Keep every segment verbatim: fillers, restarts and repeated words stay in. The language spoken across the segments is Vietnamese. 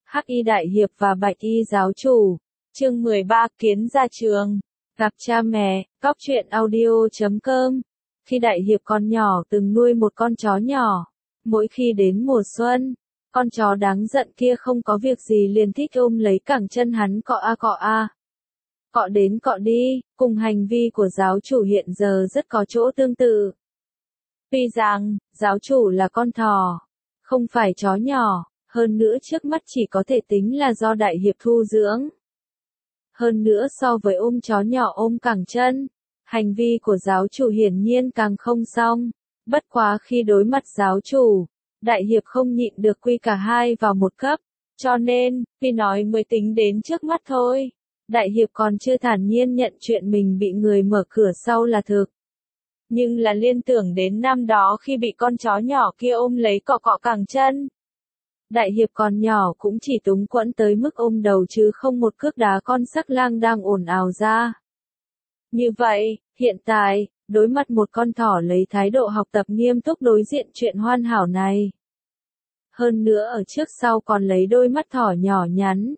Hắc y đại hiệp và bạch y giáo chủ. Chương mười ba Kiến ra trường. Gặp cha mẹ, cóc truyện audio chấm com. Khi đại hiệp còn nhỏ từng nuôi một con chó nhỏ. Mỗi khi đến mùa xuân, con chó đáng giận kia không có việc gì liền thích ôm lấy cẳng chân hắn cọ a cọ a. Cọ đến cọ đi, cùng hành vi của giáo chủ hiện giờ rất có chỗ tương tự. Tuy rằng, giáo chủ là con thỏ, không phải chó nhỏ, hơn nữa trước mắt chỉ có thể tính là do đại hiệp thu dưỡng. Hơn nữa so với ôm chó nhỏ ôm cẳng chân, hành vi của giáo chủ hiển nhiên càng không xong. Bất quá khi đối mặt giáo chủ, đại hiệp không nhịn được quy cả hai vào một cấp, cho nên, vì nói mới tính đến trước mắt thôi. Đại hiệp còn chưa thản nhiên nhận chuyện mình bị người mở cửa sau là thực. Nhưng là liên tưởng đến năm đó khi bị con chó nhỏ kia ôm lấy cọ cọ cẳng chân. Đại hiệp còn nhỏ cũng chỉ túng quẫn tới mức ôm đầu chứ không một cước đá con sắc lang đang ồn ào ra. Như vậy, hiện tại, đối mặt một con thỏ lấy thái độ học tập nghiêm túc đối diện chuyện hoàn hảo này. Hơn nữa ở trước sau còn lấy đôi mắt thỏ nhỏ nhắn.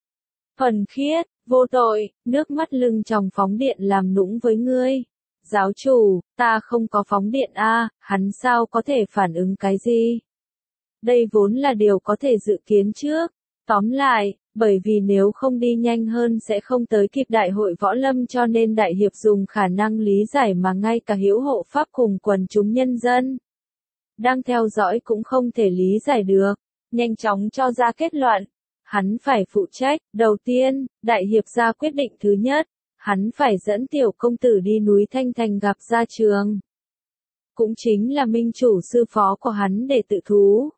Thuần khiết, vô tội, nước mắt lưng tròng phóng điện làm nũng với ngươi. Giáo chủ, ta không có phóng điện a, hắn sao có thể phản ứng cái gì? Đây vốn là điều có thể dự kiến trước. Tóm lại, bởi vì nếu không đi nhanh hơn sẽ không tới kịp đại hội võ lâm cho nên đại hiệp dùng khả năng lý giải mà ngay cả hữu hộ pháp cùng quần chúng nhân dân đang theo dõi cũng không thể lý giải được. Nhanh chóng cho ra kết luận. Hắn phải phụ trách. Đầu tiên, đại hiệp ra quyết định thứ nhất. Hắn phải dẫn tiểu công tử đi núi Thanh Thành gặp gia trường. Cũng chính là minh chủ sư phó của hắn để tự thú.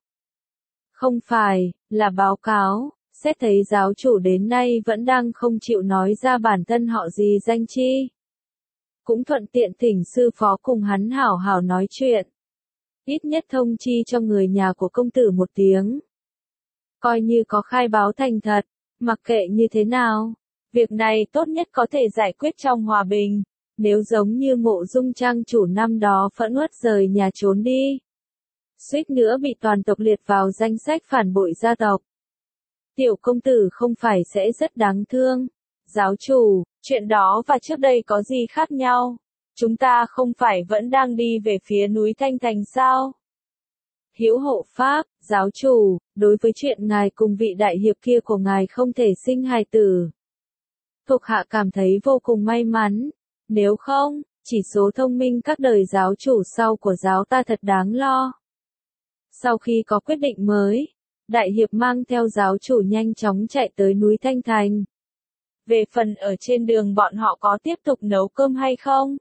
Không phải, là báo cáo, xét thấy giáo chủ đến nay vẫn đang không chịu nói ra bản thân họ gì danh chi. Cũng thuận tiện thỉnh sư phó cùng hắn hảo hảo nói chuyện. Ít nhất thông chi cho người nhà của công tử một tiếng. Coi như có khai báo thành thật, mặc kệ như thế nào. Việc này tốt nhất có thể giải quyết trong hòa bình, nếu giống như Mộ Dung trang chủ năm đó phẫn uất rời nhà trốn đi. Suýt nữa bị toàn tộc liệt vào danh sách phản bội gia tộc. Tiểu công tử không phải sẽ rất đáng thương. Giáo chủ, chuyện đó và trước đây có gì khác nhau? Chúng ta không phải vẫn đang đi về phía núi Thanh Thành sao? Hữu hộ pháp, giáo chủ, đối với chuyện ngài cùng vị đại hiệp kia của ngài không thể sinh hài tử. Thuộc hạ cảm thấy vô cùng may mắn, nếu không, chỉ số thông minh các đời giáo chủ sau của giáo ta thật đáng lo. Sau khi có quyết định mới, đại hiệp mang theo giáo chủ nhanh chóng chạy tới núi Thanh Thành. Về phần ở trên đường bọn họ có tiếp tục nấu cơm hay không?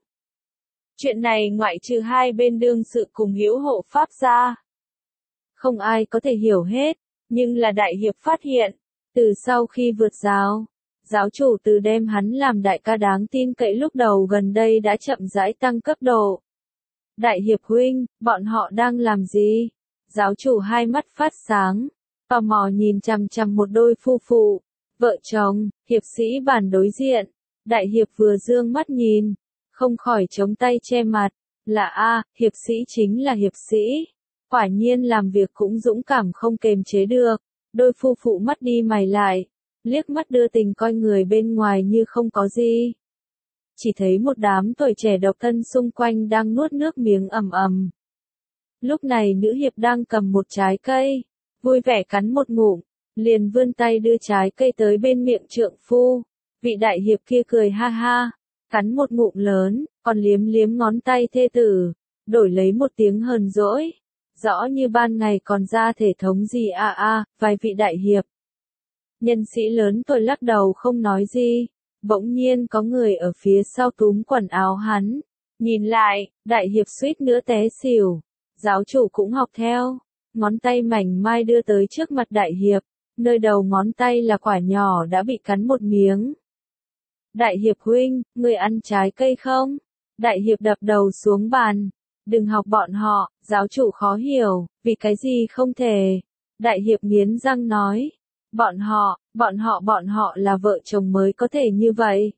Chuyện này ngoại trừ hai bên đương sự cùng hữu hộ pháp ra. Không ai có thể hiểu hết, nhưng là đại hiệp phát hiện, từ sau khi vượt giáo, giáo chủ từ đem hắn làm đại ca đáng tin cậy lúc đầu gần đây đã chậm rãi tăng cấp độ. Đại hiệp huynh, bọn họ đang làm gì? Giáo chủ hai mắt phát sáng, tò mò nhìn chằm chằm một đôi phu phụ, vợ chồng, hiệp sĩ bàn đối diện. Đại hiệp vừa dương mắt nhìn, không khỏi chống tay che mặt, là a, hiệp sĩ chính là hiệp sĩ. Quả nhiên làm việc cũng dũng cảm không kềm chế được. Đôi phu phụ mắt đi mày lại, liếc mắt đưa tình coi người bên ngoài như không có gì. Chỉ thấy một đám tuổi trẻ độc thân xung quanh đang nuốt nước miếng ầm ầm. Lúc này nữ hiệp đang cầm một trái cây, vui vẻ cắn một ngụm, liền vươn tay đưa trái cây tới bên miệng trượng phu. Vị đại hiệp kia cười ha ha, cắn một ngụm lớn, còn liếm liếm ngón tay thê tử, đổi lấy một tiếng hờn dỗi. Rõ như ban ngày còn ra thể thống gì a à a, à, vài vị đại hiệp. Nhân sĩ lớn tuổi lắc đầu không nói gì, bỗng nhiên có người ở phía sau túm quần áo hắn. Nhìn lại, đại hiệp suýt nữa té xỉu. Giáo chủ cũng học theo, ngón tay mảnh mai đưa tới trước mặt đại hiệp, nơi đầu ngón tay là quả nhỏ đã bị cắn một miếng. Đại hiệp huynh, người ăn trái cây không? Đại hiệp đập đầu xuống bàn. Đừng học bọn họ, giáo chủ khó hiểu, vì cái gì không thể. Đại hiệp nghiến răng nói, bọn họ, bọn họ bọn họ là vợ chồng mới có thể như vậy.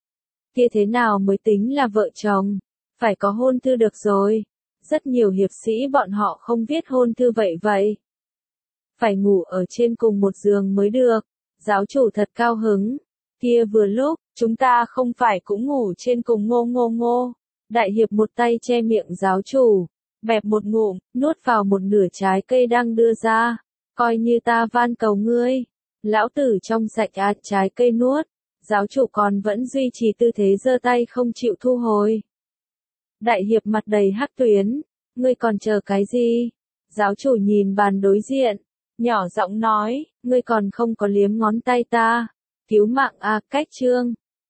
Kia thế nào mới tính là vợ chồng? Phải có hôn thư được rồi. Rất nhiều hiệp sĩ bọn họ không viết hôn thư vậy vậy. phải ngủ ở trên cùng một giường mới được. Giáo chủ thật cao hứng. Kia vừa lúc, chúng ta không phải cũng ngủ trên cùng ngô ngô ngô. Đại hiệp một tay che miệng giáo chủ, bẹp một ngụm, nuốt vào một nửa trái cây đang đưa ra. Coi như ta van cầu ngươi. Lão tử trong sạch ạt trái cây nuốt. Giáo chủ còn vẫn duy trì tư thế giơ tay không chịu thu hồi. Đại hiệp mặt đầy hắc tuyến. Ngươi còn chờ cái gì? Giáo chủ nhìn bàn đối diện. Nhỏ giọng nói, ngươi còn không có liếm ngón tay ta. Cứu mạng a cách chương.